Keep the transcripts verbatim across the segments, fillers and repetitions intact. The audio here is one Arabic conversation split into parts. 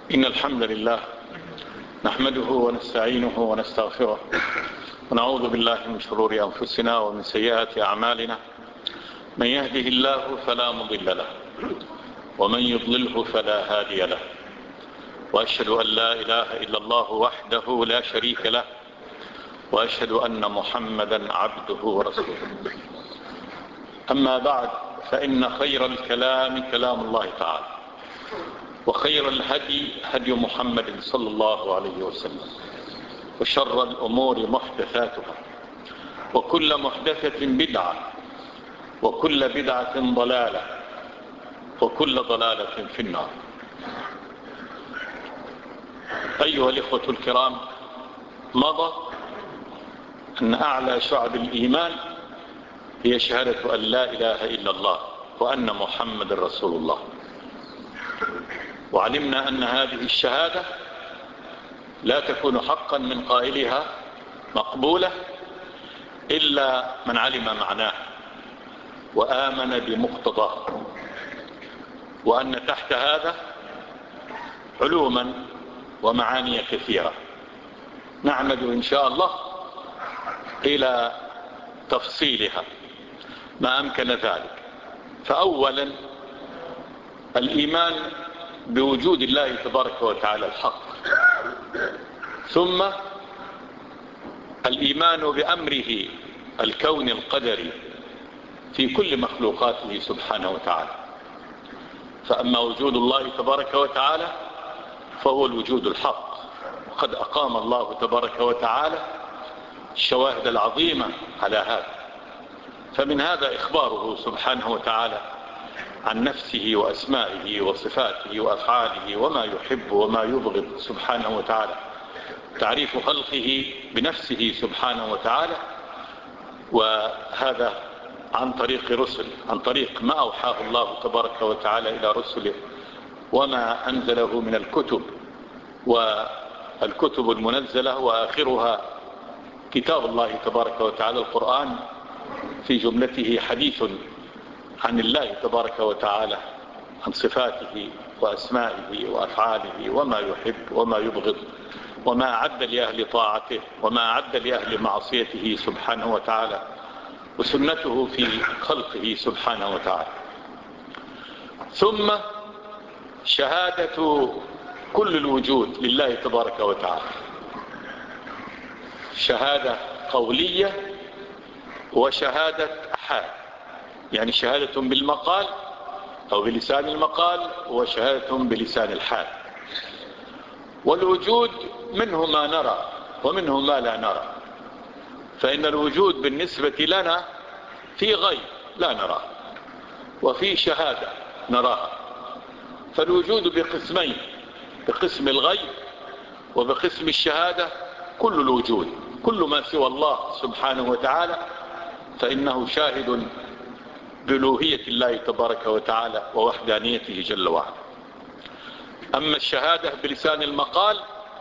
إن الحمد لله نحمده ونستعينه ونستغفره ونعوذ بالله من شرور أنفسنا ومن سيئات أعمالنا. من يهده الله فلا مضل له ومن يضلله فلا هادي له، وأشهد أن لا إله إلا الله وحده لا شريك له، وأشهد أن محمدا عبده ورسوله. أما بعد، فإن خير الكلام كلام الله تعالى، وخير الهدي هدي محمد صلى الله عليه وسلم، وشر الأمور محدثاتها، وكل محدثة بدعة، وكل بدعة ضلالة، وكل ضلالة في النار. أيها الإخوة الكرام، مضى أن أعلى شعب الإيمان هي شهادة أن لا إله إلا الله وأن محمد رسول الله. وعلمنا أن هذه الشهادة لا تكون حقا من قائلها مقبولة إلا من علم معناه وآمن بمقتضاه، وأن تحت هذا علوما ومعاني كثيرة نعمد إن شاء الله إلى تفصيلها ما أمكن ذلك. فأولا الإيمان بوجود الله تبارك وتعالى الحق، ثم الإيمان بأمره الكون القدري في كل مخلوقاته سبحانه وتعالى. فأما وجود الله تبارك وتعالى فهو الوجود الحق، وقد أقام الله تبارك وتعالى الشواهد العظيمة على هذا. فمن هذا إخباره سبحانه وتعالى عن نفسه وأسمائه وصفاته وأفعاله وما يحب وما يبغض سبحانه وتعالى، تعريف خلقه بنفسه سبحانه وتعالى، وهذا عن طريق رسل، عن طريق ما أوحاه الله تبارك وتعالى إلى رسله وما أنزله من الكتب، والكتب المنزلة وآخرها كتاب الله تبارك وتعالى القرآن، في جملته حديث عن الله تبارك وتعالى، عن صفاته وأسمائه وأفعاله وما يحب وما يبغض وما أعد لأهل طاعته وما أعد لأهل معصيته سبحانه وتعالى، وسنته في خلقه سبحانه وتعالى. ثم شهادة كل الوجود لله تبارك وتعالى، شهادة قولية وشهادة حال، يعني شهادة بالمقال أو بلسان المقال، وشهادة بلسان الحال. والوجود منه ما نرى ومنه ما لا نرى، فإن الوجود بالنسبة لنا في غيب لا نرى، وفي شهادة نراها. فالوجود بقسمين، بقسم الغيب وبقسم الشهادة. كل الوجود، كل ما سوى الله سبحانه وتعالى، فإنه شاهد بألوهية الله تبارك وتعالى ووحدانيته جل وعلا. أما الشهادة بلسان المقال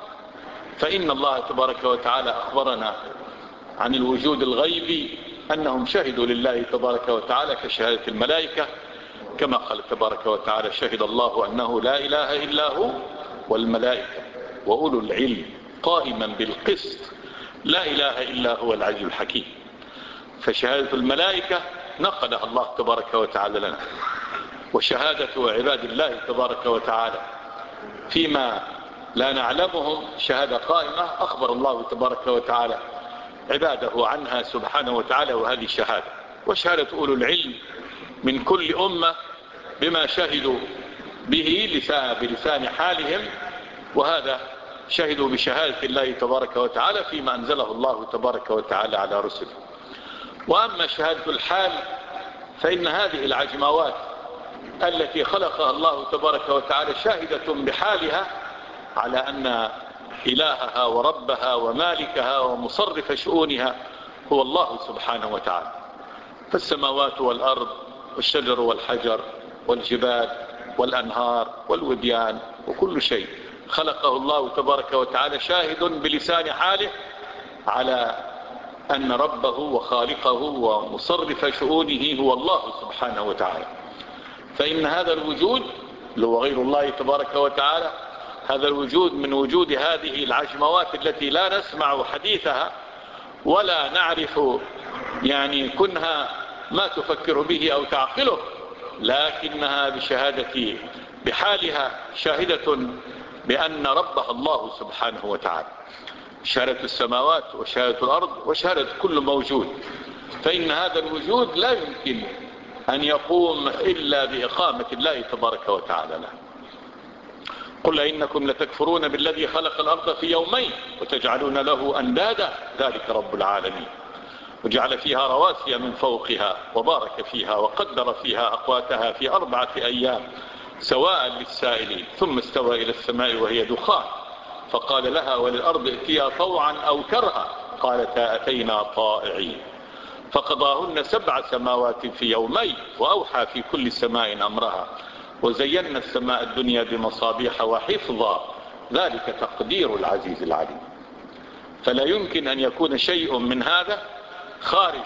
فإن الله تبارك وتعالى أخبرنا عن الوجود الغيبي أنهم شهدوا لله تبارك وتعالى كشهادة الملائكة، كما قال تبارك وتعالى: شهد الله أنه لا إله إلا هو والملائكة وأولو العلم قائما بالقسط لا إله إلا هو العزيز الحكيم. فشهادة الملائكة نقلها الله تبارك وتعالى لنا، وشهادة عباد الله تبارك وتعالى فيما لا نعلمهم شهادة قائمة أخبر الله تبارك وتعالى عباده عنها سبحانه وتعالى، وهذه شهادة. وشهادة أولو العلم من كل أمة بما شهدوا به بلسان حالهم، وهذا شهدوا بشهادة الله تبارك وتعالى فيما أنزله الله تبارك وتعالى على رسله. وأما شهادة الحال فإن هذه العجموات التي خلقها الله تبارك وتعالى شاهدة بحالها على أن إلهها وربها ومالكها ومصرف شؤونها هو الله سبحانه وتعالى. فالسماوات والأرض والشجر والحجر والجبال والأنهار والوديان وكل شيء خلقه الله تبارك وتعالى شاهد بلسان حاله على أن ربه وخالقه ومصرف شؤونه هو الله سبحانه وتعالى. فإن هذا الوجود اللي هو غير الله تبارك وتعالى هذا الوجود من وجود هذه العجموات التي لا نسمع حديثها ولا نعرف يعني كنها ما تفكر به أو تعقله، لكنها بشهادة بحالها شاهدة بأن ربها الله سبحانه وتعالى، شهادة السماوات وشهادة الأرض وشهادة كل موجود. فإن هذا الوجود لا يمكن أن يقوم إلا بإقامة الله تبارك وتعالى له. قل إنكم لتكفرون بالذي خلق الأرض في يومين وتجعلون له أندادا ذلك رب العالمين، وجعل فيها رواسي من فوقها وبارك فيها وقدر فيها أقواتها في أربعة أيام سواء للسائلين، ثم استوى إلى السماء وهي دخان فقال لها وللأرض ائتيا طوعا أو كرها قالتا أتينا طائعين، فقضاهن سبع سماوات في يومين وأوحى في كل سماء أمرها وزينا السماء الدنيا بمصابيح وحفظا ذلك تقدير العزيز العليم. فلا يمكن أن يكون شيء من هذا خارج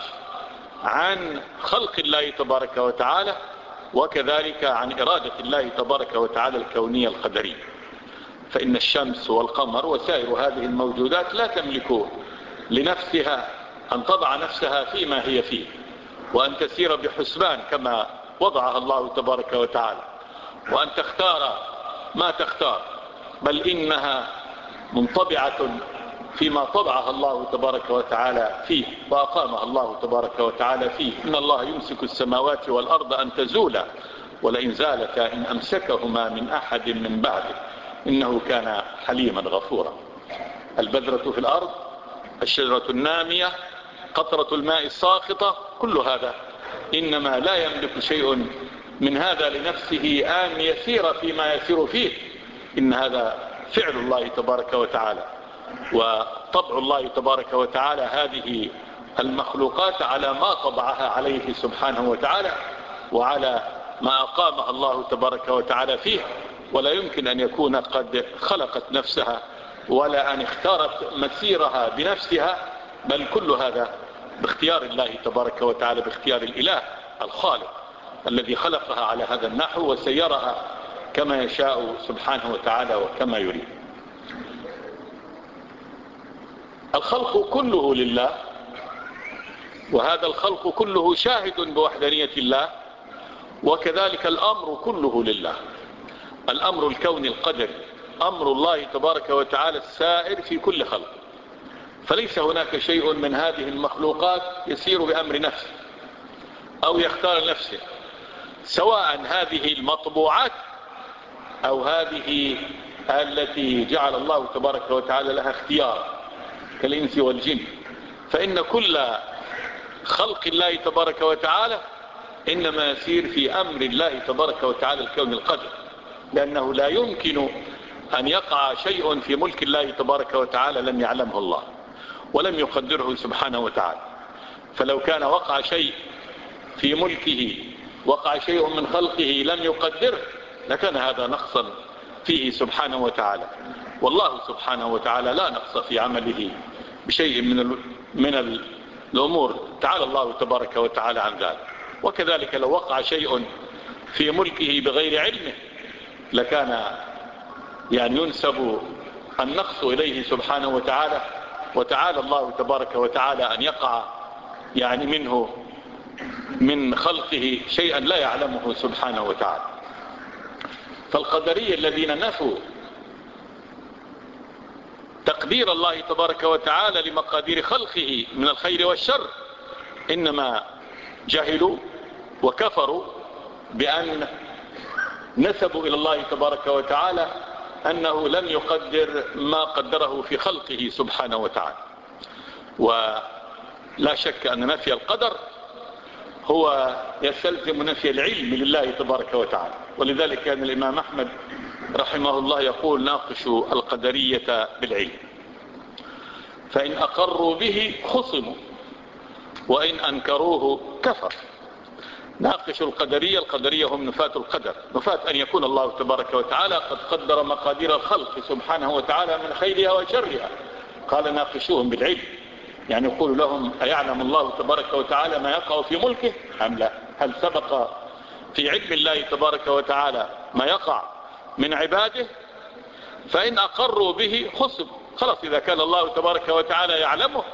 عن خلق الله تبارك وتعالى، وكذلك عن إرادة الله تبارك وتعالى الكونية القدرية. فإن الشمس والقمر وسائر هذه الموجودات لا تملك لنفسها أن تضع نفسها فيما هي فيه وأن تسير بحسبان كما وضعها الله تبارك وتعالى وأن تختار ما تختار، بل إنها منطبعة فيما طبعها الله تبارك وتعالى فيه وأقامها الله تبارك وتعالى فيه. إن الله يمسك السماوات والأرض أن تزولا ولئن زالتا إن أمسكهما من أحد من بعده إنه كان حليما غفورا. البذرة في الأرض، الشجرة النامية، قطرة الماء الساقطة، كل هذا إنما لا يملك شيء من هذا لنفسه أن يسير فيما يسير فيه، إن هذا فعل الله تبارك وتعالى وطبع الله تبارك وتعالى هذه المخلوقات على ما طبعها عليه سبحانه وتعالى وعلى ما أقامها الله تبارك وتعالى فيه. ولا يمكن أن يكون قد خلقت نفسها ولا أن اختارت مسيرها بنفسها، بل كل هذا باختيار الله تبارك وتعالى، باختيار الإله الخالق الذي خلقها على هذا النحو وسيرها كما يشاء سبحانه وتعالى وكما يريد. الخلق كله لله، وهذا الخلق كله شاهد بوحدانية الله، وكذلك الأمر كله لله. الأمر الكوني القدري أمر الله تبارك وتعالى السائر في كل خلق، فليس هناك شيء من هذه المخلوقات يسير بأمر نفسه أو يختار نفسه، سواء هذه المطبوعات أو هذه التي جعل الله تبارك وتعالى لها اختيار كالإنس والجن. فإن كل خلق الله تبارك وتعالى إنما يسير في أمر الله تبارك وتعالى الكون القدر، لأنه لا يمكن أن يقع شيء في ملك الله تبارك وتعالى لم يعلمه الله ولم يقدره سبحانه وتعالى. فلو كان وقع شيء في ملكه، وقع شيء من خلقه لم يقدره، لكان هذا نقصا فيه سبحانه وتعالى. والله سبحانه وتعالى لا نقص في عمله بشيء من من الأمور، تعالى الله تبارك وتعالى عن ذلك. وكذلك لو وقع شيء في ملكه بغير علمه لكان يعني ينسب النقص إليه سبحانه وتعالى، وتعالى الله تبارك وتعالى أن يقع يعني منه من خلقه شيئا لا يعلمه سبحانه وتعالى. فالقدرية الذين نفوا تقدير الله تبارك وتعالى لمقادير خلقه من الخير والشر إنما جهلوا وكفروا بأن نسبوا إلى الله تبارك وتعالى أنه لم يقدر ما قدره في خلقه سبحانه وتعالى. ولا شك أن نفي القدر هو يستلزم نفي العلم لله تبارك وتعالى. ولذلك كان الإمام أحمد رحمه الله يقول ناقشوا القدرية بالعلم، فإن أقروا به خصموا وإن أنكروه كفر. ناقشوا القدرية، القدرية هم نفاة القدر، نفاة أن يكون الله تبارك وتعالى قد قدر مقادير الخلق سبحانه وتعالى من خيرها وشرها. قال ناقشوهم بالعلم، يعني يقول لهم أيعلم الله تبارك وتعالى ما يقع في ملكه أم لا؟ هل سبق في علم الله تبارك وتعالى ما يقع من عباده؟ فإن أقروا به خصم، خلاص إذا كان الله تبارك وتعالى يعلمه،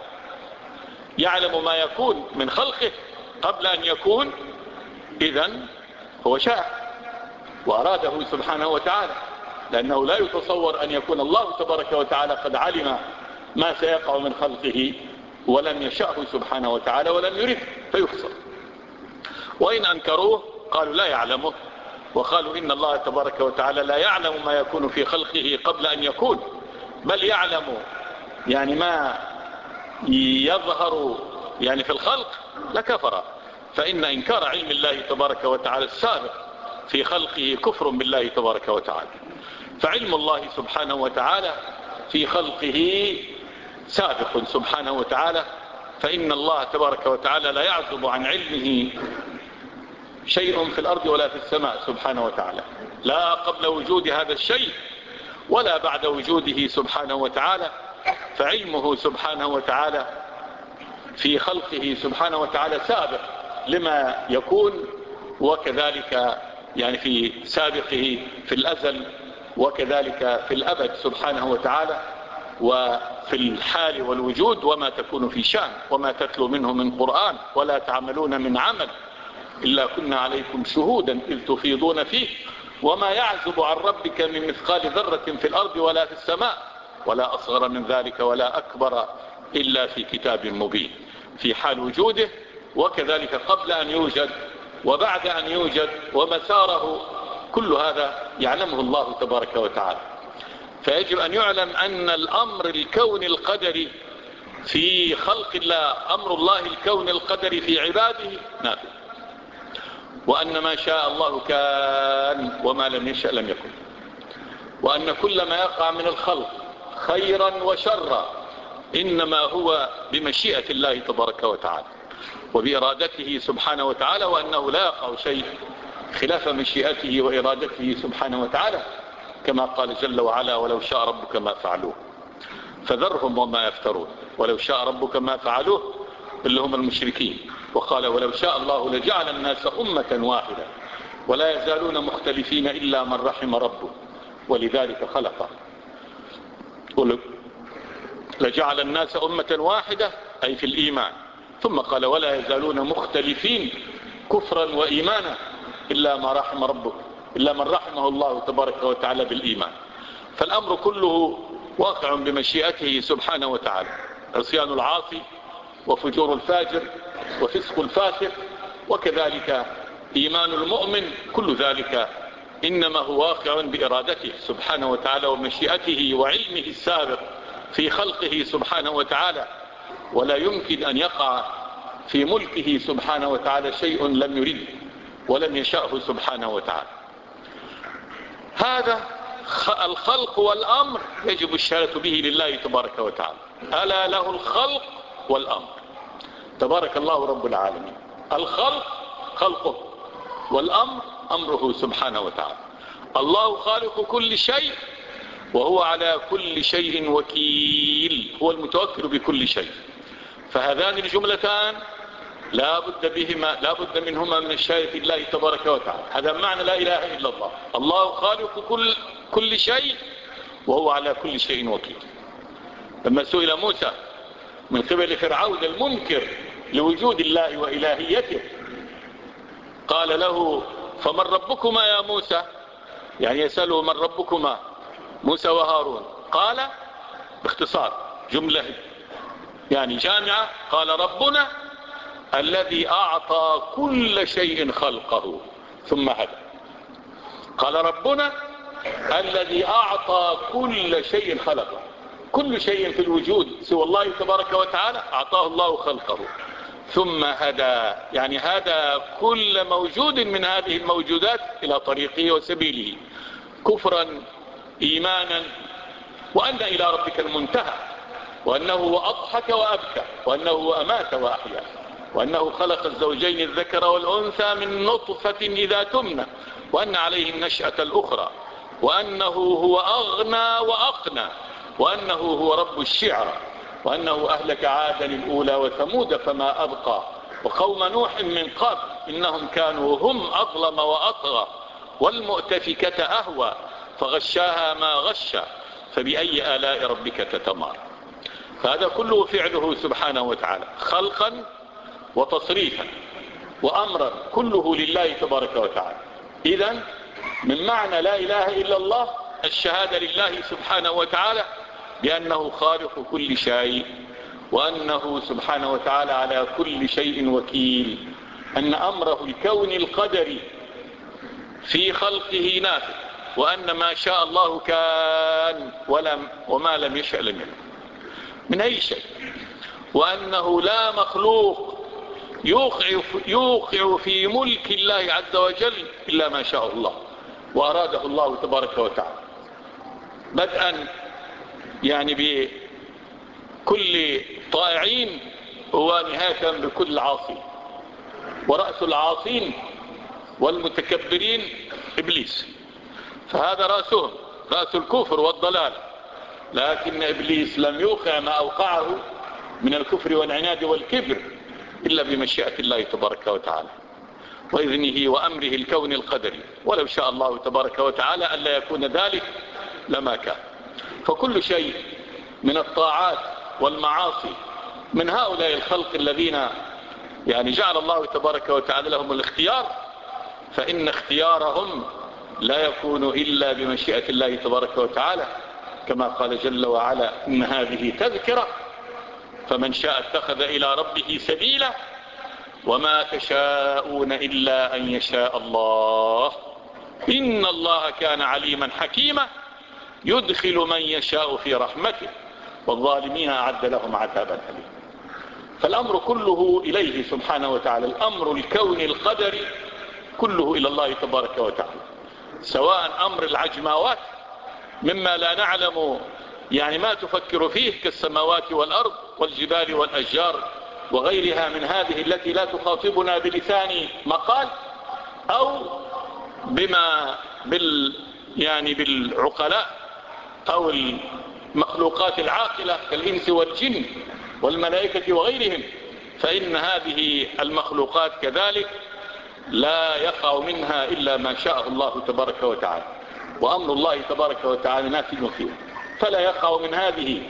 يعلم ما يكون من خلقه قبل أن يكون، إذن هو شاء وأراده سبحانه وتعالى، لأنه لا يتصور أن يكون الله تبارك وتعالى قد علم ما سيقع من خلقه ولم يشأه سبحانه وتعالى ولم يرد فيخسر. وإن أنكروه قالوا لا يعلمه، وقالوا إن الله تبارك وتعالى لا يعلم ما يكون في خلقه قبل أن يكون، بل يعلم يعني ما يظهر يعني في الخلق لكفر. فإن إنكار علم الله تبارك وتعالى السابق في خلقه كفر بالله تبارك وتعالى. فعلم الله سبحانه وتعالى في خلقه سابق سبحانه وتعالى، فإن الله تبارك وتعالى لا يعزب عن علمه شيء في الأرض ولا في السماء سبحانه وتعالى، لا قبل وجود هذا الشيء ولا بعد وجوده سبحانه وتعالى. فعلمه سبحانه وتعالى في خلقه سبحانه وتعالى سابق لما يكون، وكذلك يعني في سابقه في الأزل، وكذلك في الأبد سبحانه وتعالى، وفي الحال والوجود وما تكون في شأن، وما تتلو منه من قرآن ولا تعملون من عمل إلا كنا عليكم شهودا إذ تفيضون فيه، وما يعزب عن ربك من مثقال ذرة في الأرض ولا في السماء ولا أصغر من ذلك ولا أكبر إلا في كتاب مبين، في حال وجوده وكذلك قبل أن يوجد وبعد أن يوجد، ومساره كل هذا يعلمه الله تبارك وتعالى. فيجب أن يعلم أن الأمر الكون القدري في خلق الله، أمر الله الكون القدري في عباده نافذ، وأن ما شاء الله كان وما لم يشأ لم يكن، وأن كل ما يقع من الخلق خيرا وشرا إنما هو بمشيئة الله تبارك وتعالى وبإرادته سبحانه وتعالى، وأنه لا يقع شيء خلاف مشيئته وإرادته سبحانه وتعالى، كما قال جل وعلا ولو شاء ربك ما فعلوه فذرهم وما يفترون. ولو شاء ربك ما فعلوه اللي هم المشركين. وقال ولو شاء الله لجعل الناس أمة واحدة ولا يزالون مختلفين إلا من رحم ربه ولذلك خلقه. لجعل الناس أمة واحدة أي في الإيمان، ثم قال ولا يزالون مختلفين كفرا وإيمانا إلا ما رحم ربك، إلا من رحمه الله تبارك وتعالى بالإيمان. فالأمر كله واقع بمشيئته سبحانه وتعالى، عصيان العاصي وفجور الفاجر وفسق الفاسق وكذلك إيمان المؤمن، كل ذلك إنما هو واقع بإرادته سبحانه وتعالى ومشيئته وعلمه السابق في خلقه سبحانه وتعالى. ولا يمكن أن يقع في ملكه سبحانه وتعالى شيء لم يرد ولم يشأه سبحانه وتعالى. هذا الخلق والأمر يجب الشهادة به لله تبارك وتعالى. ألا له الخلق والأمر، تبارك الله رب العالمين. الخلق خلقه والأمر أمره سبحانه وتعالى. الله خالق كل شيء وهو على كل شيء وكيل، هو المتوكل بكل شيء. فهذان الجملتان لا بد بهما لا بد منهما من الشهادة الله تبارك وتعالى. هذا معنى لا إله إلا الله. الله خالق كل كل شيء وهو على كل شيء وكيل. لما سئل موسى من قبل فرعون المنكر لوجود الله وإلهيته قال له فمن ربكما يا موسى، يعني يسأله من ربكما موسى وهارون، قال باختصار جملة يعني جامعة، قال ربنا الذي أعطى كل شيء خلقه ثم هدى. قال ربنا الذي أعطى كل شيء خلقه، كل شيء في الوجود سوى الله تبارك وتعالى أعطاه الله خلقه ثم هدى، يعني هدى كل موجود من هذه الموجودات إلى طريقه وسبيله كفرا إيمانا، وأن إلى ربك المنتهى، وأنه هو أضحك وأبكى، وأنه هو أمات وأحيا، وأنه خلق الزوجين الذكر والأنثى من نطفة إذا تمنى، وأن عليه النشأة الأخرى، وأنه هو أغنى وأقنى، وأنه هو رب الشعرى، وأنه أهلك عادا الأولى وثمود فما أبقى، وقوم نوح من قبل إنهم كانوا هم أظلم وأطغى، والمؤتفكة أهوى فغشاها ما غشى، فبأي آلاء ربك تتمارى. فهذا كله فعله سبحانه وتعالى خلقا وتصريفا وأمرا، كله لله تبارك وتعالى. إذن من معنى لا إله إلا الله الشهادة لله سبحانه وتعالى بأنه خالق كل شيء، وأنه سبحانه وتعالى على كل شيء وكيل، أن أمره الكون القدري في خلقه نافذ، وأن ما شاء الله كان ولم وما لم يشأ لم يكن من أي شيء، وأنه لا مخلوق يوقع, يوقع في ملك الله عز وجل إلا ما شاء الله وأراده الله تبارك وتعالى، بدءا يعني بكل طائعين ونهاية بكل عاصين. ورأس العاصين والمتكبرين إبليس، فهذا رأسهم رأس الكفر والضلال. لكن إبليس لم يوقع ما أوقعه من الكفر والعناد والكبر إلا بمشيئة الله تبارك وتعالى وإذنه وأمره الكون القدري، ولو شاء الله تبارك وتعالى ألا يكون ذلك لما كان. فكل شيء من الطاعات والمعاصي من هؤلاء الخلق الذين يعني جعل الله تبارك وتعالى لهم الاختيار، فإن اختيارهم لا يكون إلا بمشيئة الله تبارك وتعالى، كما قال جل وعلا إن هذه تذكرة فمن شاء اتخذ إلى ربه سبيلا وما تشاءون إلا أن يشاء الله إن الله كان عليما حكيما يدخل من يشاء في رحمته والظالمين أعد لهم عذابا أليما. فالأمر كله إليه سبحانه وتعالى، الأمر الكوني القدري كله إلى الله تبارك وتعالى، سواء أمر العجماوات مما لا نعلم يعني ما تفكر فيه كالسماوات والأرض والجبال والأشجار وغيرها من هذه التي لا تخاطبنا بلسان مقال أو بما بال يعني بالعقلاء أو المخلوقات العاقلة كالإنس والجن والملائكة وغيرهم، فإن هذه المخلوقات كذلك لا يقع منها إلا ما شاء الله تبارك وتعالى، وأمر الله تبارك وتعالى نافذ فيه، فلا يقع من هذه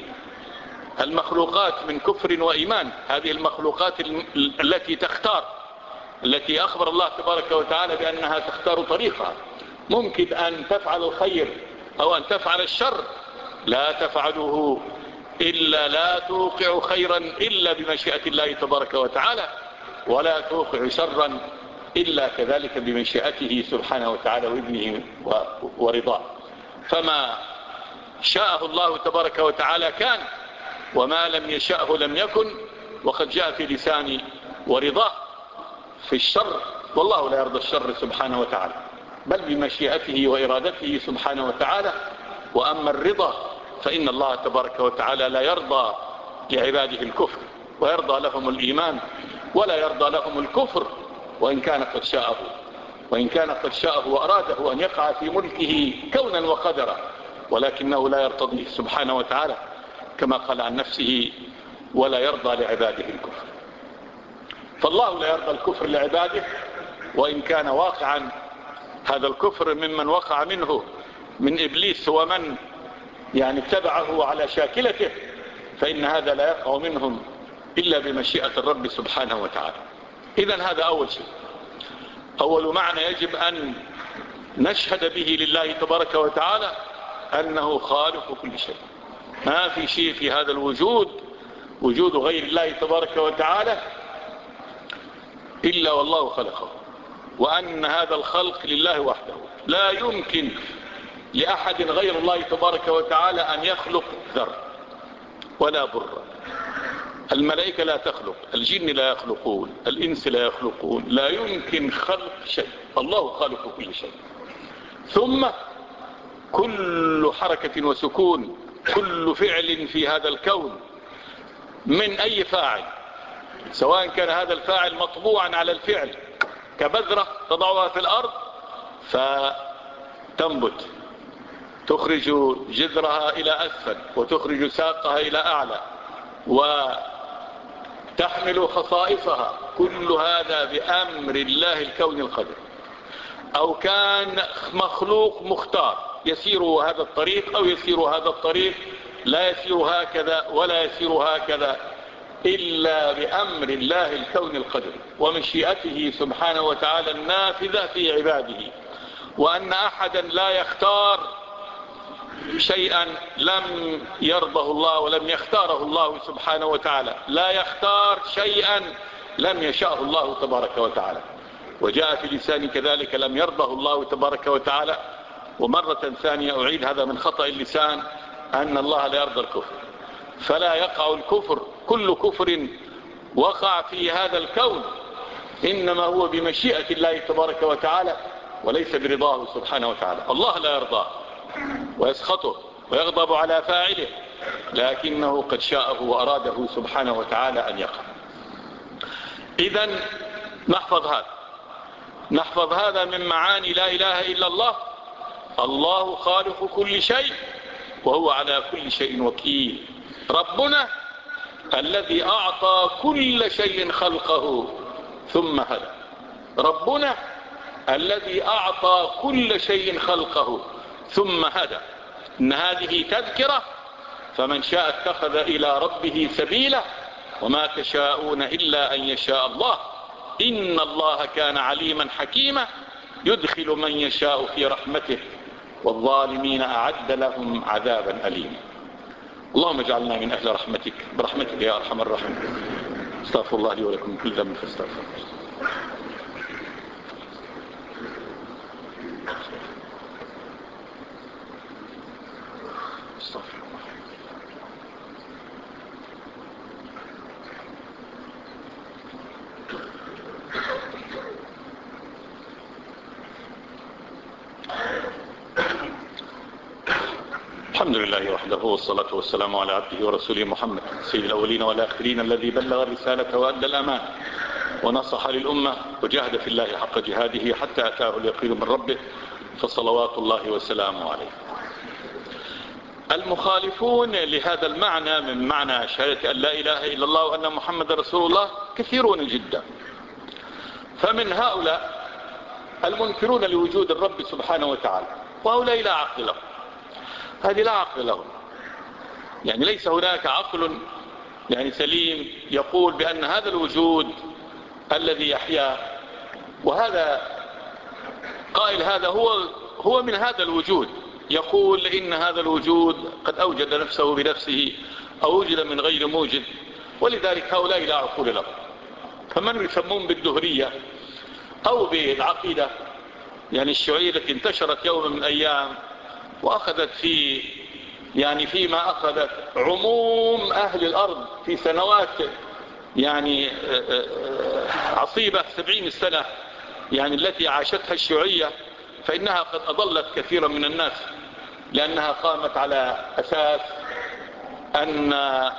المخلوقات من كفر وإيمان. هذه المخلوقات التي تختار، التي أخبر الله تبارك وتعالى بأنها تختار طريقها، ممكن أن تفعل الخير أو أن تفعل الشر، لا تفعله إلا لا توقع خيرا إلا بمشيئة الله تبارك وتعالى، ولا توقع شرا إلا كذلك بمشيئته سبحانه وتعالى وإذنه ورضاه. فما شاءه الله تبارك وتعالى كان، وما لم يشأه لم يكن، وقد جاء في لسان ورضاه في الشر، والله لا يرضى الشر سبحانه وتعالى بل بمشيئته وإرادته سبحانه وتعالى. وأما الرضا فإن الله تبارك وتعالى لا يرضى لعباده الكفر ويرضى لهم الإيمان، ولا يرضى لهم الكفر وإن كان قد شاءه وإن كان قد شاءه وأراده أن يقع في ملكه كونا وقدرا، ولكنه لا يرتضيه سبحانه وتعالى كما قال عن نفسه ولا يرضى لعباده الكفر. فالله لا يرضى الكفر لعباده، وإن كان واقعا هذا الكفر ممن وقع منه من إبليس ومن يعني اتبعه على شاكلته، فإن هذا لا يقع منهم إلا بمشيئة الرب سبحانه وتعالى. إذن هذا أول شيء، أول معنى يجب أن نشهد به لله تبارك وتعالى أنه خالق كل شيء، ما في شيء في هذا الوجود وجود غير الله تبارك وتعالى إلا والله خلقه، وأن هذا الخلق لله وحده، لا يمكن لأحد غير الله تبارك وتعالى أن يخلق ذر ولا بر. الملائكة لا تخلق، الجن لا يخلقون، الإنس لا يخلقون، لا يمكن خلق شيء، الله خالق كل شيء. ثم كل حركة وسكون، كل فعل في هذا الكون من أي فاعل، سواء كان هذا الفاعل مطبوعا على الفعل كبذرة تضعها في الأرض فتنبت، تخرج جذرها إلى أسفل وتخرج ساقها إلى أعلى وتحمل خصائصها، كل هذا بأمر الله الكون القدير. أو كان مخلوق مختار يسير هذا الطريق أو يسير هذا الطريق، لا يسير هكذا ولا يسير هكذا إلا بأمر الله الكون القدري ومشيئته سبحانه وتعالى النافذة في عباده، وأن أحدا لا يختار شيئا لم يرضه الله ولم يختاره الله سبحانه وتعالى، لا يختار شيئا لم يشاءه الله تبارك وتعالى. وجاء في لسان كذلك لم يرضه الله تبارك وتعالى. ومرة ثانية أعيد هذا من خطأ اللسان، أن الله لا يرضى الكفر، فلا يقع الكفر، كل كفر وقع في هذا الكون إنما هو بمشيئة الله تبارك وتعالى وليس برضاه سبحانه وتعالى. الله لا يرضاه ويسخطه ويغضب على فاعله، لكنه قد شاءه وأراده سبحانه وتعالى أن يقع. إذن نحفظ هذا، نحفظ هذا من معاني لا إله إلا الله. الله خالق كل شيء وهو على كل شيء وكيل. ربنا الذي أعطى كل شيء خلقه ثم هدى. ربنا الذي أعطى كل شيء خلقه ثم هدى. إن هذه تذكرة، فمن شاء اتخذ إلى ربه سبيلا، وما تشاءون إلا أن يشاء الله، إن الله كان عليما حكيما، يدخل من يشاء في رحمته والظالمين أعد لهم عذابا أليما. اللهم اجعلنا من أهل رحمتك برحمتك يا أرحم الراحمين. استغفر الله لي ولكم كل ذنب فاستغفروه. الحمد لله وحده والصلاة والسلام على عبده ورسوله محمد سيد الأولين والآخرين، الذي بلغ الرسالة وأدى الأمان ونصح للأمة وجاهد في الله حق جهاده حتى أتاه اليقين من ربه، فصلوات الله وسلامه عليه. المخالفون لهذا المعنى من معنى شهادة أن لا إله إلا الله وأن محمد رسول الله كثيرون جدا. فمن هؤلاء المنكرون لوجود الرب سبحانه وتعالى، وهؤلاء لا عقل لهم، هذه لا عقل لهم، يعني ليس هناك عقل يعني سليم يقول بأن هذا الوجود الذي يحيا، وهذا قائل هذا هو هو من هذا الوجود، يقول إن هذا الوجود قد أوجد نفسه بنفسه أو وجد من غير موجد، ولذلك هؤلاء لا عقول لهم. فمن يسمون بالدهرية أو بالعقيدة يعني الشيوعية التي انتشرت يوم من الأيام وأخذت في يعني فيما أخذت عموم أهل الأرض في سنوات يعني عصيبة سبعين سنة يعني التي عاشتها الشيوعية، فإنها قد أضلت كثيرا من الناس، لأنها قامت على أساس أن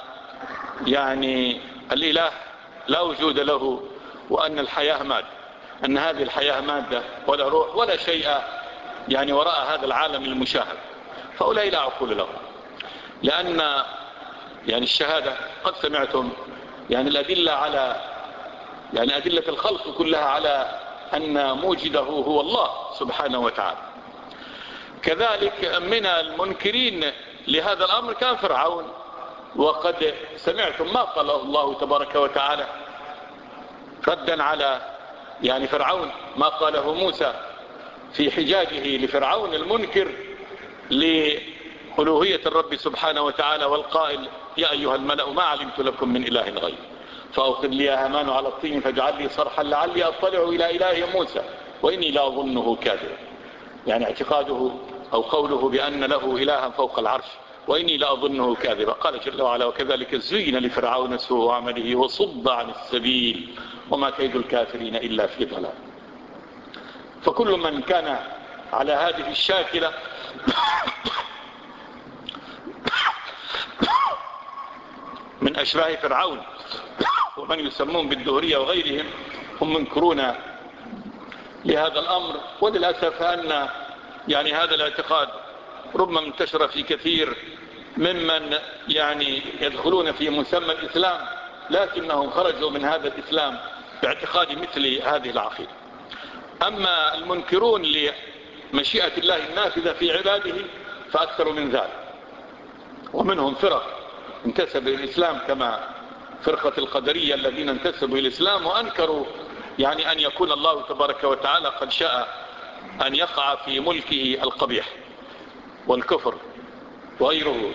يعني الإله لا وجود له، وأن الحياة مادة، أن هذه الحياة مادة ولا روح ولا شيء يعني وراء هذا العالم المشاهد. فأولئك لا عقول لهم، لأن يعني الشهادة قد سمعتم يعني الأدلة على يعني أدلة الخلق كلها على أن موجده هو الله سبحانه وتعالى. كذلك من المنكرين لهذا الأمر كان فرعون، وقد سمعتم ما قاله الله تبارك وتعالى ردا على يعني فرعون، ما قاله موسى في حجاجه لفرعون المنكر لألوهية الرب سبحانه وتعالى، والقائل يا أيها الملأ ما علمت لكم من إله غير فأوقد لي يا هامان على الطين فاجعل لي صرحا لعلي أطلع إلى إله موسى وإني لا أظنه كاذبا، يعني اعتقاده أو قوله بأن له إلها فوق العرش وإني لا أظنه كاذبا. قال جل وعلا وكذلك زين لفرعون سوء عمله وصد عن السبيل وما كيد الكافرين إلا في ضلال. فكل من كان على هذه الشاكلة من أشباه فرعون ومن يسمون بالدهرية وغيرهم هم منكرون لهذا الأمر. وللأسف أن يعني هذا الاعتقاد ربما انتشر في كثير ممن يعني يدخلون في مسمى الإسلام، لكنهم خرجوا من هذا الإسلام باعتقاد مثل هذه العقيدة. أما المنكرون مشيئة الله النافذة في عباده فأكثر من ذلك. ومنهم فرق انتسب إلى الإسلام كما فرقة القدرية الذين انتسبوا إلى الإسلام وأنكروا يعني أن يكون الله تبارك وتعالى قد شاء أن يقع في ملكه القبيح والكفر وغيره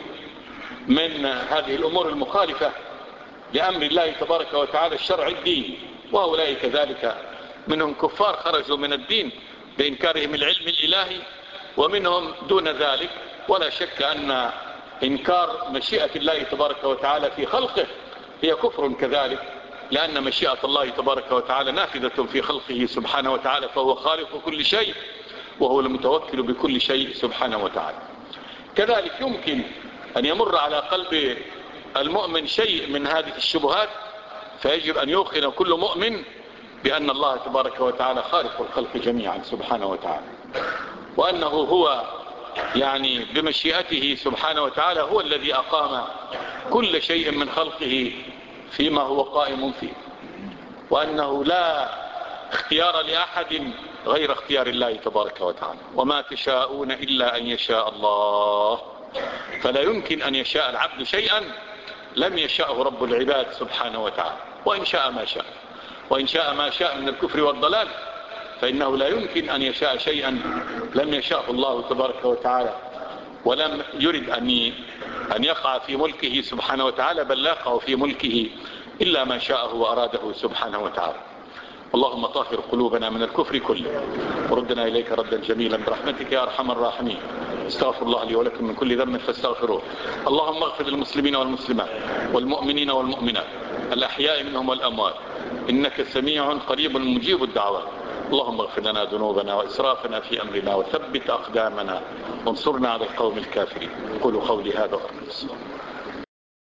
من هذه الأمور المخالفة لأمر الله تبارك وتعالى الشرع الديني. وهؤلاء كذلك منهم كفار خرجوا من الدين بإنكارهم العلم الإلهي، ومنهم دون ذلك. ولا شك أن إنكار مشيئة الله تبارك وتعالى في خلقه هي كفر كذلك، لأن مشيئة الله تبارك وتعالى نافذة في خلقه سبحانه وتعالى، فهو خالق كل شيء وهو المتوكل بكل شيء سبحانه وتعالى. كذلك يمكن أن يمر على قلب المؤمن شيء من هذه الشبهات، فيجب أن يوقن كل مؤمن بأن الله تبارك وتعالى خالق الخلق جميعا سبحانه وتعالى، وأنه هو يعني بمشيئته سبحانه وتعالى هو الذي أقام كل شيء من خلقه فيما هو قائم فيه، وأنه لا اختيار لأحد غير اختيار الله تبارك وتعالى. وما تشاءون إلا أن يشاء الله، فلا يمكن أن يشاء العبد شيئا لم يشاءه رب العباد سبحانه وتعالى، وإن شاء ما شاء، وإن شاء ما شاء من الكفر والضلال، فإنه لا يمكن أن يشاء شيئا لم يشاءه الله تبارك وتعالى، ولم يرد أن أن يقع في ملكه سبحانه وتعالى، بل لا يقع في ملكه إلا ما شاءه وأراده سبحانه وتعالى. اللهم طهر قلوبنا من الكفر كله، وردنا إليك ردا جميلا برحمتك يا أرحم الراحمين. استغفر الله لي ولكم من كل ذنب فاستغفروه. اللهم اغفر للمسلمين والمسلمات والمؤمنين والمؤمنات الأحياء منهم والأموات، إنك سميع قريب مجيب الدعوات. اللهم اغفر لنا ذنوبنا وإسرافنا في أمرنا وثبت أقدامنا وانصرنا على القوم الكافرين. قولوا قولي هذا وأرجو الصلاة.